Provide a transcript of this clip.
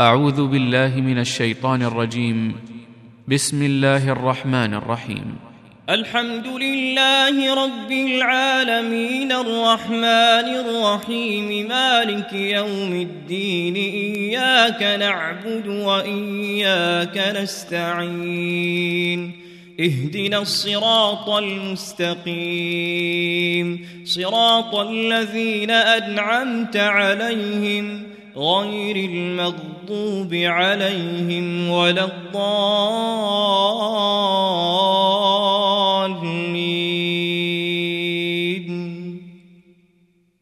أعوذ بالله من الشيطان الرجيم. بسم الله الرحمن الرحيم. الحمد لله رب العالمين الرحمن الرحيم مالك يوم الدين إياك نعبد وإياك نستعين اهدنا الصراط المستقيم صراط الذين أنعمت عليهم غير المغضوب عليهم ولا الضالين